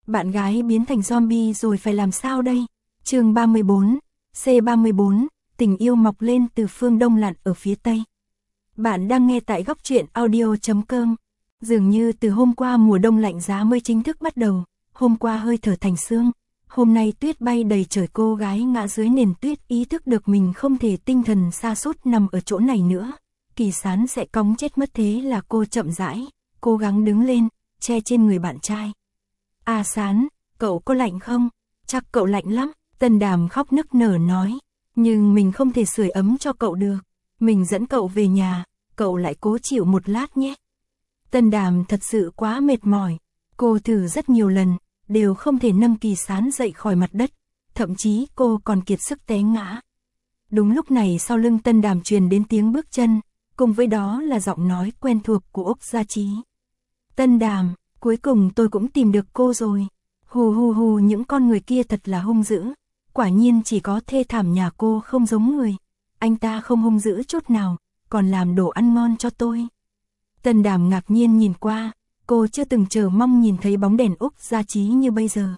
Bạn gái biến thành zombie rồi phải làm sao đây? Chương 34, C34, tình yêu mọc lên từ phương Đông lặn ở phía Tây. Bạn đang nghe tại góc truyện audio.com. Dường như từ hôm qua mùa đông lạnh giá mới chính thức bắt đầu, hôm qua hơi thở thành sương, hôm nay tuyết bay đầy trời, cô gái ngã dưới nền tuyết ý thức được mình không thể tinh thần sa sút nằm ở chỗ này nữa. Kỳ Sán sẽ cóng chết mất, thế là cô chậm rãi, cố gắng đứng lên, che trên người bạn trai. À Sán, cậu có lạnh không? Chắc cậu lạnh lắm, Tân Đàm khóc nức nở nói. Nhưng mình không thể sưởi ấm cho cậu được. Mình dẫn cậu về nhà, cậu lại cố chịu một lát nhé. Tân Đàm thật sự quá mệt mỏi. Cô thử rất nhiều lần, đều không thể nâng Kỳ Sán dậy khỏi mặt đất. Thậm chí cô còn kiệt sức té ngã. Đúng lúc này sau lưng Tân Đàm truyền đến tiếng bước chân, cùng với đó là giọng nói quen thuộc của Úc Gia Chí. Tân Đàm, cuối cùng tôi cũng tìm được cô rồi. Hù hù hù, những con người kia thật là hung dữ. Quả nhiên chỉ có thê thảm nhà cô không giống người. Anh ta không hung dữ chút nào, còn làm đồ ăn ngon cho tôi. Tân Đàm ngạc nhiên nhìn qua, cô chưa từng chờ mong nhìn thấy bóng đèn Úc Gia Chí như bây giờ.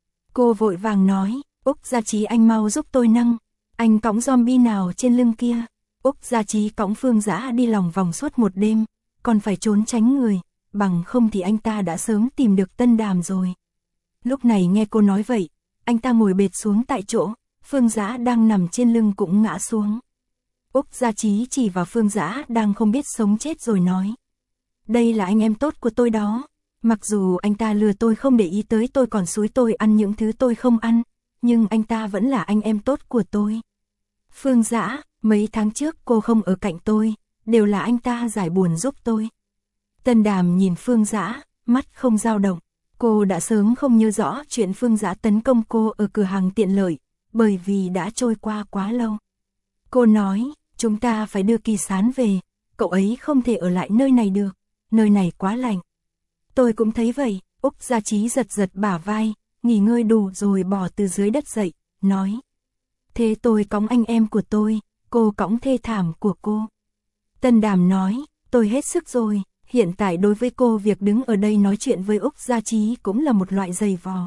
Cô vội vàng nói, Úc Gia Chí anh mau giúp tôi nâng. Anh cõng zombie nào trên lưng kia? Úc Gia Chí cõng Phương Dã đi lòng vòng suốt một đêm, còn phải trốn tránh người, bằng không thì anh ta đã sớm tìm được Tân Đàm rồi. Lúc này nghe cô nói vậy, anh ta ngồi bệt xuống tại chỗ, Phương Dã đang nằm trên lưng cũng ngã xuống. Úc Gia Chí chỉ vào Phương Dã đang không biết sống chết rồi nói. Đây là anh em tốt của tôi đó. Mặc dù anh ta lừa tôi không để ý tới tôi, còn xúi tôi ăn những thứ tôi không ăn, nhưng anh ta vẫn là anh em tốt của tôi. Phương Dã, mấy tháng trước cô không ở cạnh tôi, đều là anh ta giải buồn giúp tôi. Tân Đàm nhìn Phương Dã, mắt không dao động. Cô đã sớm không nhớ rõ chuyện Phương Dã tấn công cô ở cửa hàng tiện lợi, bởi vì đã trôi qua quá lâu. Cô nói, chúng ta phải đưa Kỳ Sán về, cậu ấy không thể ở lại nơi này được, nơi này quá lạnh. Tôi cũng thấy vậy, Úc Gia Chí giật giật bả vai, nghỉ ngơi đủ rồi bò từ dưới đất dậy, nói. Thế tôi cõng anh em của tôi, cô cõng thê thảm của cô. Tân Đàm nói, tôi hết sức rồi. Hiện tại đối với cô việc đứng ở đây nói chuyện với Úc Gia Chí cũng là một loại giày vò.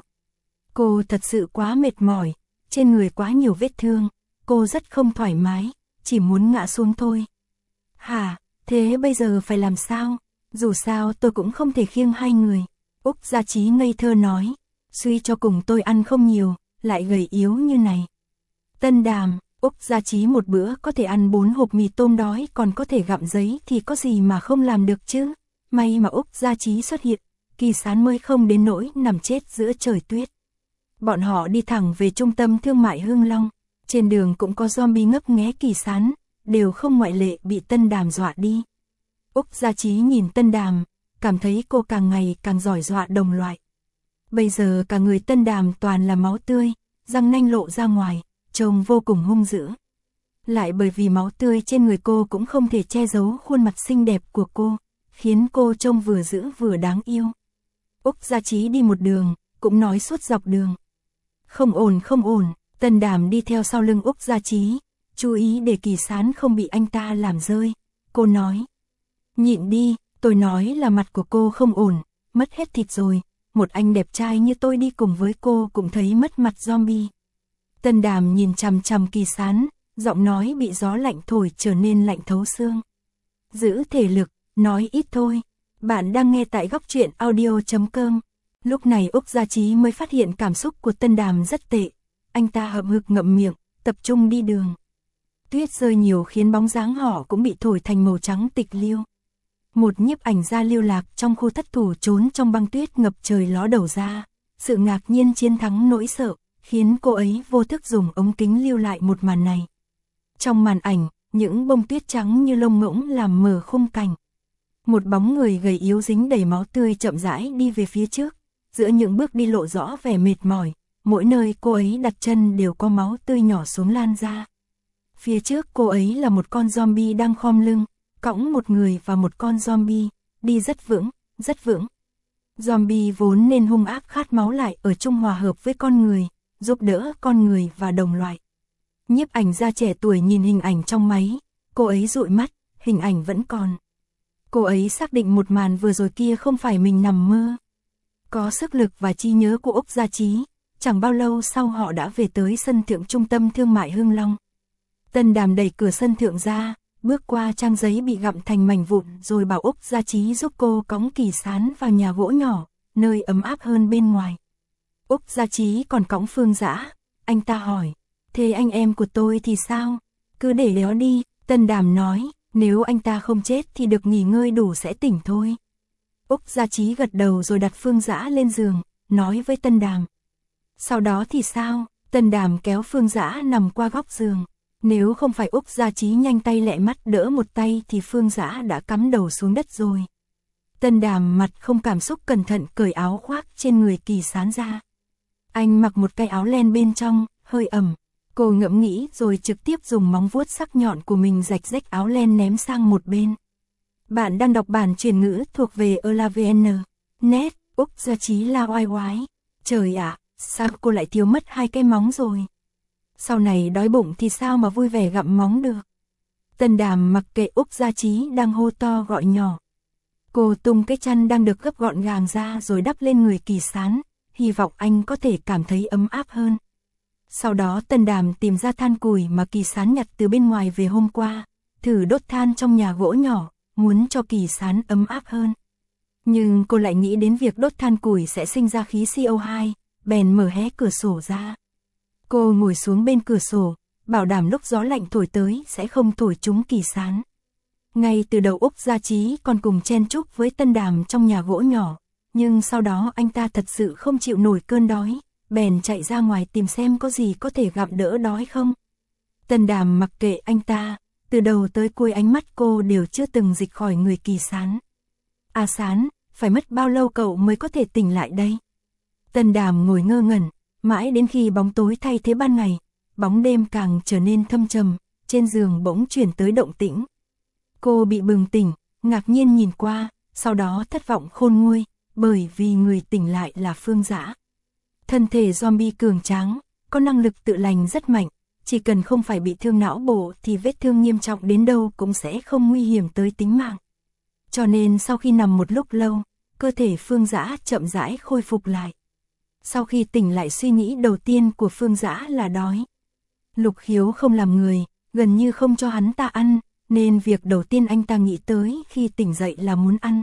Cô thật sự quá mệt mỏi, trên người quá nhiều vết thương, cô rất không thoải mái, chỉ muốn ngã xuống thôi. Hả, thế bây giờ phải làm sao? Dù sao tôi cũng không thể khiêng hai người. Úc Gia Chí ngây thơ nói, suy cho cùng tôi ăn không nhiều, lại gầy yếu như này. Tân Đàm, Úc Gia Chí một bữa có thể ăn 4 hộp mì tôm đói, còn có thể gặm giấy thì có gì mà không làm được chứ. May mà Úc Gia Chí xuất hiện, Kỳ Sán mới không đến nỗi nằm chết giữa trời tuyết. Bọn họ đi thẳng về trung tâm thương mại Hưng Long, trên đường cũng có zombie ngấp nghé Kỳ Sán, đều không ngoại lệ bị Tân Đàm dọa đi. Úc Gia Chí nhìn Tân Đàm, cảm thấy cô càng ngày càng giỏi dọa đồng loại. Bây giờ cả người Tân Đàm toàn là máu tươi, răng nanh lộ ra ngoài, trông vô cùng hung dữ. Lại bởi vì máu tươi trên người cô cũng không thể che giấu khuôn mặt xinh đẹp của cô, khiến cô trông vừa dữ vừa đáng yêu. Úc Gia Chí đi một đường, cũng nói suốt dọc đường. Không ổn không ổn, Tân Đàm đi theo sau lưng Úc Gia Chí, chú ý để Kỳ Sán không bị anh ta làm rơi. Cô nói, nhịn đi, tôi nói là mặt của cô không ổn, mất hết thịt rồi, một anh đẹp trai như tôi đi cùng với cô cũng thấy mất mặt zombie. Tân Đàm nhìn chằm chằm Kỳ Sán, giọng nói bị gió lạnh thổi trở nên lạnh thấu xương. Giữ thể lực, nói ít thôi. Bạn đang nghe tại góc truyện audio.com. Lúc này Úc Gia Chí mới phát hiện cảm xúc của Tân Đàm rất tệ. Anh ta hậm hực ngậm miệng, tập trung đi đường. Tuyết rơi nhiều khiến bóng dáng họ cũng bị thổi thành màu trắng tịch liêu. Một nhiếp ảnh gia lưu lạc trong khu thất thủ trốn trong băng tuyết ngập trời ló đầu ra. Sự ngạc nhiên chiến thắng nỗi sợ, khiến cô ấy vô thức dùng ống kính lưu lại một màn này. Trong màn ảnh, những bông tuyết trắng như lông ngỗng làm mờ khung cảnh. Một bóng người gầy yếu dính đầy máu tươi chậm rãi đi về phía trước, giữa những bước đi lộ rõ vẻ mệt mỏi, mỗi nơi cô ấy đặt chân đều có máu tươi nhỏ xuống lan ra. Phía trước cô ấy là một con zombie đang khom lưng, cõng một người và một con zombie, đi rất vững, rất vững. Zombie vốn nên hung ác khát máu lại ở chung hòa hợp với con người, giúp đỡ con người và đồng loại. Nhiếp ảnh gia trẻ tuổi nhìn hình ảnh trong máy, cô ấy dụi mắt, hình ảnh vẫn còn. Cô ấy xác định một màn vừa rồi kia không phải mình nằm mơ. có sức lực và trí nhớ của Úc Gia Chí, chẳng bao lâu sau họ đã về tới sân thượng trung tâm thương mại Hưng Long. Tân Đàm đẩy cửa sân thượng ra, bước qua trang giấy bị gặm thành mảnh vụn rồi bảo Úc Gia Chí giúp cô cõng Kỳ Sán vào nhà gỗ nhỏ, nơi ấm áp hơn bên ngoài. Úc Gia Chí còn cõng Phương Dã, anh ta hỏi, thế anh em của tôi thì sao? Cứ để đó đi, Tân Đàm nói, nếu anh ta không chết thì được nghỉ ngơi đủ sẽ tỉnh thôi. Úc Gia Chí gật đầu rồi đặt Phương Dã lên giường, nói với Tân Đàm. Sau đó thì sao? Tân Đàm kéo Phương Dã nằm qua góc giường. Nếu không phải Úc Gia Chí nhanh tay lẹ mắt đỡ một tay thì Phương Dã đã cắm đầu xuống đất rồi. Tân Đàm mặt không cảm xúc cẩn thận cởi áo khoác trên người Kỳ Sán ra. Anh mặc một cái áo len bên trong, hơi ẩm. Cô ngẫm nghĩ rồi trực tiếp dùng móng vuốt sắc nhọn của mình rạch rách áo len ném sang một bên. Bạn đang đọc bản chuyển ngữ thuộc về ELAVN. Net, Úc Gia Chí la oai oái. Trời ạ, sao cô lại thiếu mất 2 cái móng rồi? Sau này đói bụng thì sao mà vui vẻ gặm móng được? Tân Đàm mặc kệ Úc Gia Chí đang hô to gọi nhỏ. Cô tung cái chăn đang được gấp gọn gàng ra rồi đắp lên người Kỳ Sán, hy vọng anh có thể cảm thấy ấm áp hơn. Sau đó Tân Đàm tìm ra than củi mà Kỳ Sán nhặt từ bên ngoài về hôm qua, thử đốt than trong nhà gỗ nhỏ, muốn cho Kỳ Sán ấm áp hơn. Nhưng cô lại nghĩ đến việc đốt than củi sẽ sinh ra khí CO2, bèn mở hé cửa sổ ra. Cô ngồi xuống bên cửa sổ, bảo đảm lúc gió lạnh thổi tới sẽ không thổi trúng Kỳ Sán. Ngay từ đầu Úc Gia Chí còn cùng chen chúc với Tân Đàm trong nhà gỗ nhỏ, nhưng sau đó anh ta thật sự không chịu nổi cơn đói, bèn chạy ra ngoài tìm xem có gì có thể gặm đỡ đói không. Tân Đàm mặc kệ anh ta, từ đầu tới cuối ánh mắt cô đều chưa từng dịch khỏi người Kỳ Sán. À Sán, phải mất bao lâu cậu mới có thể tỉnh lại đây? Tân Đàm ngồi ngơ ngẩn, mãi đến khi bóng tối thay thế ban ngày, bóng đêm càng trở nên thâm trầm, trên giường bỗng chuyển tới động tĩnh. Cô bị bừng tỉnh, ngạc nhiên nhìn qua, sau đó thất vọng khôn nguôi, bởi vì người tỉnh lại là Phương Dã. Thân thể zombie cường tráng, có năng lực tự lành rất mạnh, chỉ cần không phải bị thương não bộ thì vết thương nghiêm trọng đến đâu cũng sẽ không nguy hiểm tới tính mạng. Cho nên sau khi nằm một lúc lâu, cơ thể Phương Dã chậm rãi khôi phục lại. Sau khi tỉnh lại suy nghĩ đầu tiên của Phương Dã là đói. Lục Khiếu không làm người, gần như không cho hắn ta ăn, nên việc đầu tiên anh ta nghĩ tới khi tỉnh dậy là muốn ăn.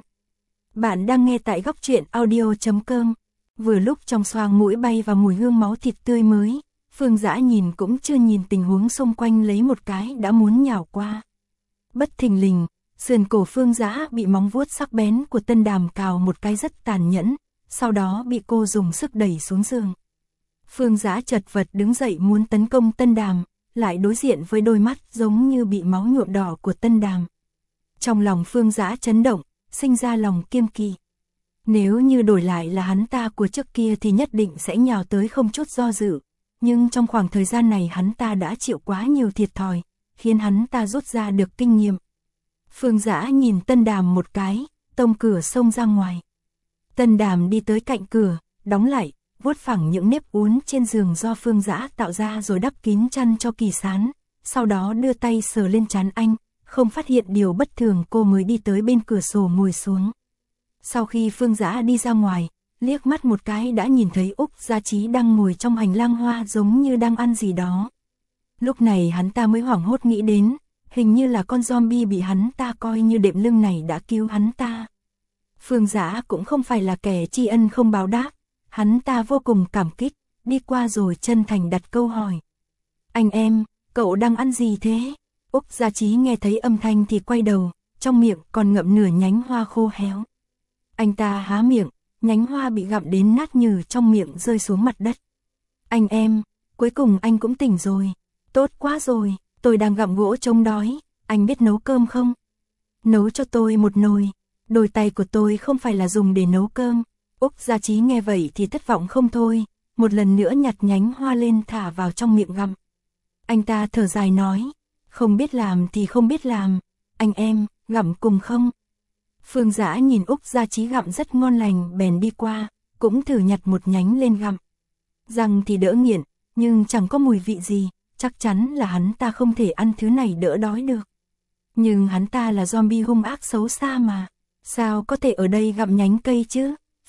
Bạn đang nghe tại góc truyện audio.com. Vừa lúc trong xoang mũi bay vào mùi hương máu thịt tươi mới, Phương Dã nhìn cũng chưa nhìn tình huống xung quanh lấy một cái đã muốn nhào qua. Bất thình lình, sườn cổ Phương Dã bị móng vuốt sắc bén của Tân Đàm cào một cái rất tàn nhẫn, sau đó bị cô dùng sức đẩy xuống giường. Phương Dã chật vật đứng dậy muốn tấn công Tân Đàm, lại đối diện với đôi mắt giống như bị máu nhuộm đỏ của Tân Đàm. Trong lòng Phương Dã chấn động, sinh ra lòng kiêng kỵ. Nếu như đổi lại là hắn ta của trước kia thì nhất định sẽ nhào tới không chút do dự, nhưng trong khoảng thời gian này hắn ta đã chịu quá nhiều thiệt thòi, khiến hắn ta rút ra được kinh nghiệm. Phương Dã nhìn Tân Đàm một cái, tông cửa xông ra ngoài. Tân Đàm đi tới cạnh cửa, đóng lại, vuốt phẳng những nếp uốn trên giường do Phương Dã tạo ra rồi đắp kín chăn cho Kỳ Sán, sau đó đưa tay sờ lên trán anh, không phát hiện điều bất thường cô mới đi tới bên cửa sổ ngồi xuống. Sau khi Phương Dã đi ra ngoài, liếc mắt một cái đã nhìn thấy Úc Gia Chí đang ngồi trong hành lang hoa giống như đang ăn gì đó. Lúc này hắn ta mới hoảng hốt nghĩ đến, hình như là con zombie bị hắn ta coi như đệm lưng này đã cứu hắn ta. Phương Dã cũng không phải là kẻ tri ân không báo đáp, hắn ta vô cùng cảm kích, đi qua rồi chân thành đặt câu hỏi. Anh em, cậu đang ăn gì thế? Úc Gia Chí nghe thấy âm thanh thì quay đầu, trong miệng còn ngậm nửa nhánh hoa khô héo. Anh ta há miệng, nhánh hoa bị gặm đến nát nhừ trong miệng rơi xuống mặt đất. Anh em, cuối cùng anh cũng tỉnh rồi. Tốt quá rồi, tôi đang gặm gỗ chống đói, anh biết nấu cơm không? Nấu cho tôi một nồi, đôi tay của tôi không phải là dùng để nấu cơm. Úc Gia Chí nghe vậy thì thất vọng không thôi, một lần nữa nhặt nhánh hoa lên thả vào trong miệng gặm. Anh ta thở dài nói, không biết làm thì không biết làm, anh em, gặm cùng không? Phương Dã nhìn Úc Gia Chí gặm rất ngon lành bèn đi qua, cũng thử nhặt một nhánh lên gặm. Răng thì đỡ nghiện, nhưng chẳng có mùi vị gì, chắc chắn là hắn ta không thể ăn thứ này đỡ đói được. Nhưng hắn ta là zombie hung ác xấu xa mà, sao có thể ở đây gặm nhánh cây chứ?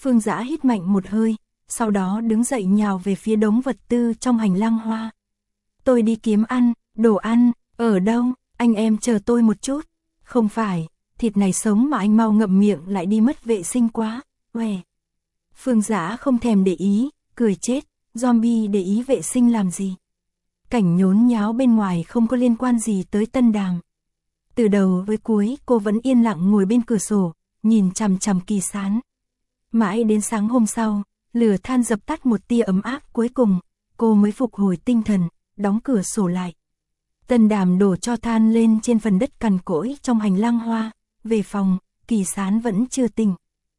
Phương Dã hít mạnh một hơi, sau đó đứng dậy nhào về phía đống vật tư trong hành lang hoa. Tôi đi kiếm ăn, đồ ăn, ở đâu, anh em chờ tôi một chút. Không phải, thịt này sống mà anh mau ngậm miệng lại đi mất vệ sinh quá, uè. Phương Dã không thèm để ý, cười chết, zombie để ý vệ sinh làm gì. Cảnh nhốn nháo bên ngoài không có liên quan gì tới Tân Đàm. Từ đầu với cuối cô vẫn yên lặng ngồi bên cửa sổ, nhìn chằm chằm Kỳ Sán. Mãi đến sáng hôm sau, lửa than dập tắt một tia ấm áp cuối cùng, cô mới phục hồi tinh thần, đóng cửa sổ lại. Tân Đàm đổ cho than lên trên phần đất cằn cỗi trong hành lang hoa, về phòng, Kỳ Sán vẫn chưa tỉnh.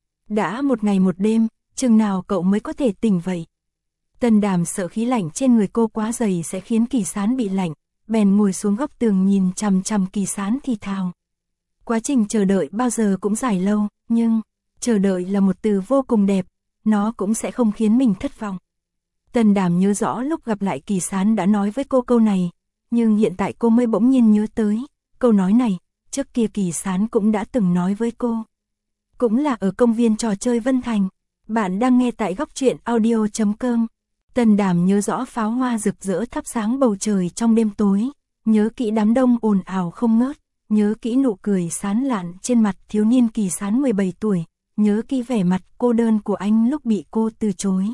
Đã một ngày một đêm, chừng nào cậu mới có thể tỉnh vậy? Tân Đàm sợ khí lạnh trên người cô quá dày sẽ khiến Kỳ Sán bị lạnh, bèn ngồi xuống góc tường nhìn chằm chằm Kỳ Sán thì thào. Quá trình chờ đợi bao giờ cũng dài lâu, nhưng chờ đợi là một từ vô cùng đẹp, nó cũng sẽ không khiến mình thất vọng. Tân Đàm nhớ rõ lúc gặp lại Kỳ Sán đã nói với cô câu này, nhưng hiện tại cô mới bỗng nhiên nhớ tới, câu nói này, trước kia Kỳ Sán cũng đã từng nói với cô. Cũng là ở công viên trò chơi Vân Thành. Bạn đang nghe tại góc truyện audio.com. Tân Đàm nhớ rõ pháo hoa rực rỡ thắp sáng bầu trời trong đêm tối, nhớ kỹ đám đông ồn ào không ngớt, nhớ kỹ nụ cười sán lạn trên mặt thiếu niên Kỳ Sán 17 tuổi, nhớ kỹ vẻ mặt cô đơn của anh lúc bị cô từ chối.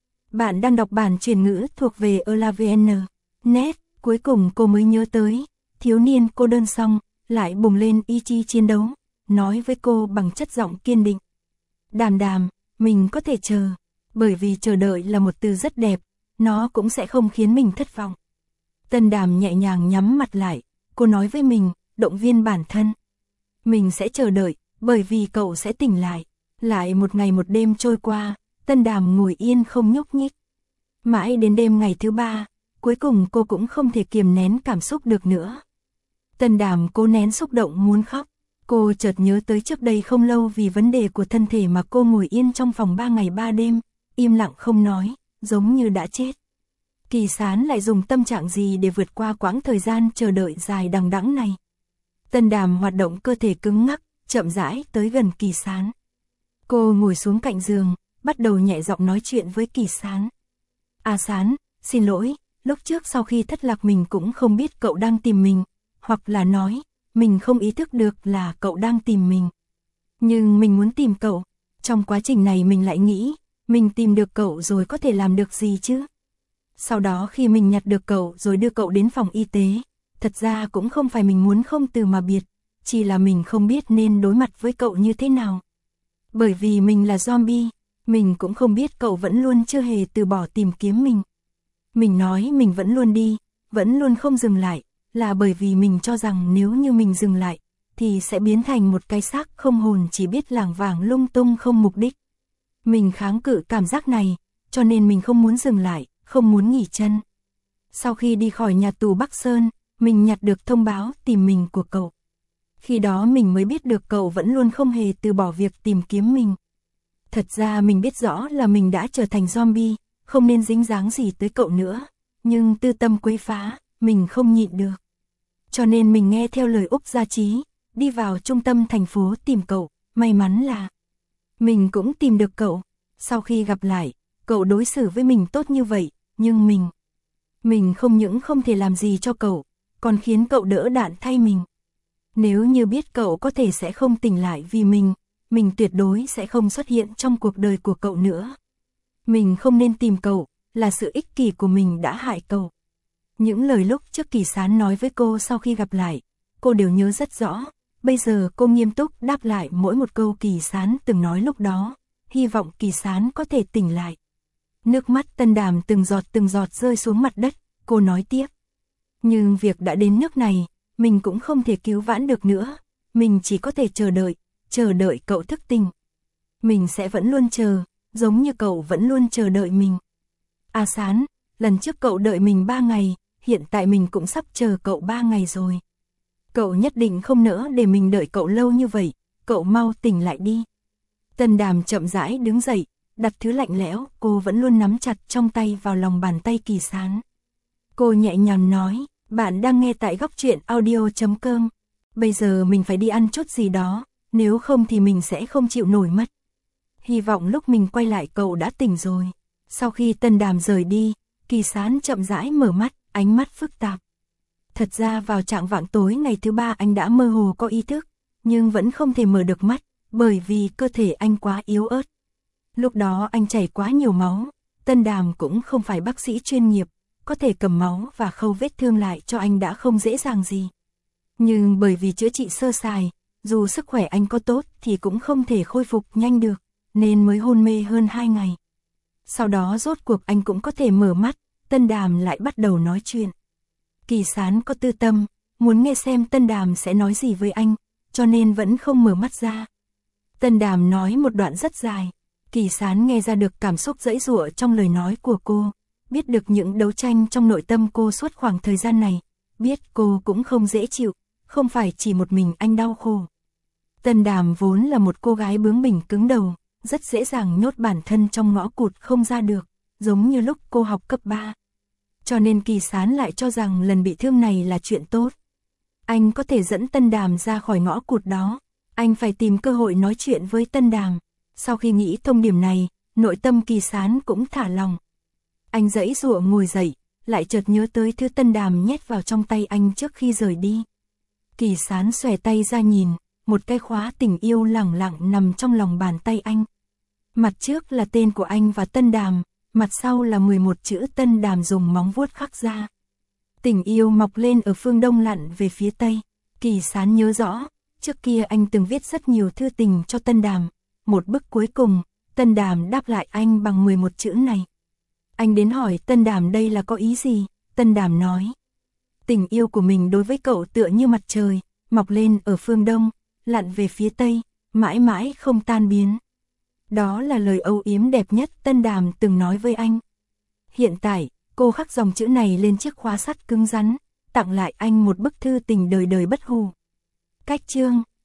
Bạn đang đọc bản chuyển ngữ thuộc về ELAVN. Net, cuối cùng cô mới nhớ tới, thiếu niên cô đơn xong, lại bùng lên ý chí chiến đấu, nói với cô bằng chất giọng kiên định. Đàm Đàm, mình có thể chờ, bởi vì chờ đợi là một từ rất đẹp, nó cũng sẽ không khiến mình thất vọng. Tân Đàm nhẹ nhàng nhắm mặt lại, cô nói với mình, động viên bản thân. Mình sẽ chờ đợi, bởi vì cậu sẽ tỉnh lại. Lại một ngày một đêm trôi qua, Tân Đàm ngồi yên không nhúc nhích. Mãi đến đêm ngày thứ 3, cuối cùng cô cũng không thể kiềm nén cảm xúc được nữa. Tân Đàm cố nén xúc động muốn khóc. Cô chợt nhớ tới trước đây không lâu vì vấn đề của thân thể mà cô ngồi yên trong phòng 3 ngày 3 đêm, im lặng không nói, giống như đã chết. Kỳ Sán lại dùng tâm trạng gì để vượt qua quãng thời gian chờ đợi dài đằng đẵng này? Tân Đàm hoạt động cơ thể cứng ngắc, chậm rãi tới gần Kỳ Sán. Cô ngồi xuống cạnh giường, bắt đầu nhẹ giọng nói chuyện với Kỳ Sán. À Sán, xin lỗi, lúc trước sau khi thất lạc mình cũng không biết cậu đang tìm mình, hoặc là nói, mình không ý thức được là cậu đang tìm mình. Nhưng mình muốn tìm cậu, trong quá trình này mình lại nghĩ, mình tìm được cậu rồi có thể làm được gì chứ? Sau đó khi mình nhặt được cậu rồi đưa cậu đến phòng y tế, thật ra cũng không phải mình muốn không từ mà biệt, chỉ là mình không biết nên đối mặt với cậu như thế nào. Bởi vì mình là zombie, mình cũng không biết cậu vẫn luôn chưa hề từ bỏ tìm kiếm mình. Mình nói mình vẫn luôn đi, vẫn luôn không dừng lại, là bởi vì mình cho rằng nếu như mình dừng lại, thì sẽ biến thành một cái xác không hồn chỉ biết lảng vảng lung tung không mục đích. Mình kháng cự cảm giác này, cho nên mình không muốn dừng lại, không muốn nghỉ chân. Sau khi đi khỏi nhà tù Bắc Sơn, mình nhặt được thông báo tìm mình của cậu. Khi đó mình mới biết được cậu vẫn luôn không hề từ bỏ việc tìm kiếm mình. Thật ra mình biết rõ là mình đã trở thành zombie, không nên dính dáng gì tới cậu nữa, nhưng tư tâm quấy phá, mình không nhịn được. Cho nên mình nghe theo lời Úc Gia Trí, đi vào trung tâm thành phố tìm cậu, may mắn là mình cũng tìm được cậu. Sau khi gặp lại, cậu đối xử với mình tốt như vậy, nhưng mình không những không thể làm gì cho cậu, còn khiến cậu đỡ đạn thay mình. Nếu như biết cậu có thể sẽ không tỉnh lại vì mình tuyệt đối sẽ không xuất hiện trong cuộc đời của cậu nữa. Mình không nên tìm cậu, là sự ích kỷ của mình đã hại cậu. Những lời lúc trước Kỳ Sán nói với cô sau khi gặp lại, cô đều nhớ rất rõ. Bây giờ cô nghiêm túc đáp lại mỗi một câu Kỳ Sán từng nói lúc đó, hy vọng Kỳ Sán có thể tỉnh lại. Nước mắt Tân Đàm từng giọt rơi xuống mặt đất, cô nói tiếp. Nhưng việc đã đến nước này, mình cũng không thể cứu vãn được nữa, mình chỉ có thể chờ đợi cậu thức tỉnh. Mình sẽ vẫn luôn chờ, giống như cậu vẫn luôn chờ đợi mình. À Sán, lần trước cậu đợi mình 3 ngày, hiện tại mình cũng sắp chờ cậu 3 ngày rồi. Cậu nhất định không nỡ để mình đợi cậu lâu như vậy, cậu mau tỉnh lại đi. Tân Đàm chậm rãi đứng dậy, đặt thứ lạnh lẽo cô vẫn luôn nắm chặt trong tay vào lòng bàn tay Kỳ Sán. Cô nhẹ nhàng nói, bạn đang nghe tại góc truyện audio.com. Bây giờ mình phải đi ăn chút gì đó, nếu không thì mình sẽ không chịu nổi mất. hy vọng lúc mình quay lại cậu đã tỉnh rồi. Sau khi Tân Đàm rời đi, Kỳ Sán chậm rãi mở mắt, ánh mắt phức tạp. Thật ra vào trạng vạng tối ngày thứ ba anh đã mơ hồ có ý thức, nhưng vẫn không thể mở được mắt, bởi vì cơ thể anh quá yếu ớt. Lúc đó anh chảy quá nhiều máu, Tân Đàm cũng không phải bác sĩ chuyên nghiệp, có thể cầm máu và khâu vết thương lại cho anh đã không dễ dàng gì. Nhưng bởi vì chữa trị sơ sài, dù sức khỏe anh có tốt thì cũng không thể khôi phục nhanh được, nên mới hôn mê hơn 2 ngày. Sau đó rốt cuộc anh cũng có thể mở mắt, Tân Đàm lại bắt đầu nói chuyện. Kỳ Sán có tư tâm, muốn nghe xem Tân Đàm sẽ nói gì với anh, cho nên vẫn không mở mắt ra. Tân Đàm nói một đoạn rất dài, Kỳ Sán nghe ra được cảm xúc giãy giụa trong lời nói của cô, biết được những đấu tranh trong nội tâm cô suốt khoảng thời gian này, biết cô cũng không dễ chịu, không phải chỉ một mình anh đau khổ. Tân Đàm vốn là một cô gái bướng bỉnh cứng đầu, rất dễ dàng nhốt bản thân trong ngõ cụt không ra được, giống như lúc cô học cấp 3. Cho nên Kỳ Sán lại cho rằng lần bị thương này là chuyện tốt. Anh có thể dẫn Tân Đàm ra khỏi ngõ cụt đó, anh phải tìm cơ hội nói chuyện với Tân Đàm. Sau khi nghĩ thông điểm này, nội tâm Kỳ Sán cũng thả lòng. Anh giãy giụa ngồi dậy, lại chợt nhớ tới thứ Tân Đàm nhét vào trong tay anh trước khi rời đi. Kỳ Sán xòe tay ra nhìn, một cái khóa tình yêu lẳng lặng nằm trong lòng bàn tay anh. Mặt trước là tên của anh và Tân Đàm, mặt sau là 11 chữ Tân Đàm dùng móng vuốt khắc ra. Tình yêu mọc lên ở phương đông lặn về phía tây. Kỳ Sán nhớ rõ, trước kia anh từng viết rất nhiều thư tình cho Tân Đàm. Một bức cuối cùng, Tân Đàm đáp lại anh bằng 11 chữ này. Anh đến hỏi Tân Đàm đây là có ý gì, Tân Đàm nói. Tình yêu của mình đối với cậu tựa như mặt trời, mọc lên ở phương đông, lặn về phía tây, mãi mãi không tan biến. Đó là lời âu yếm đẹp nhất Tân Đàm từng nói với anh. Hiện tại, cô khắc dòng chữ này lên chiếc khóa sắt cứng rắn, tặng lại anh một bức thư tình đời đời bất hủ. Cách chương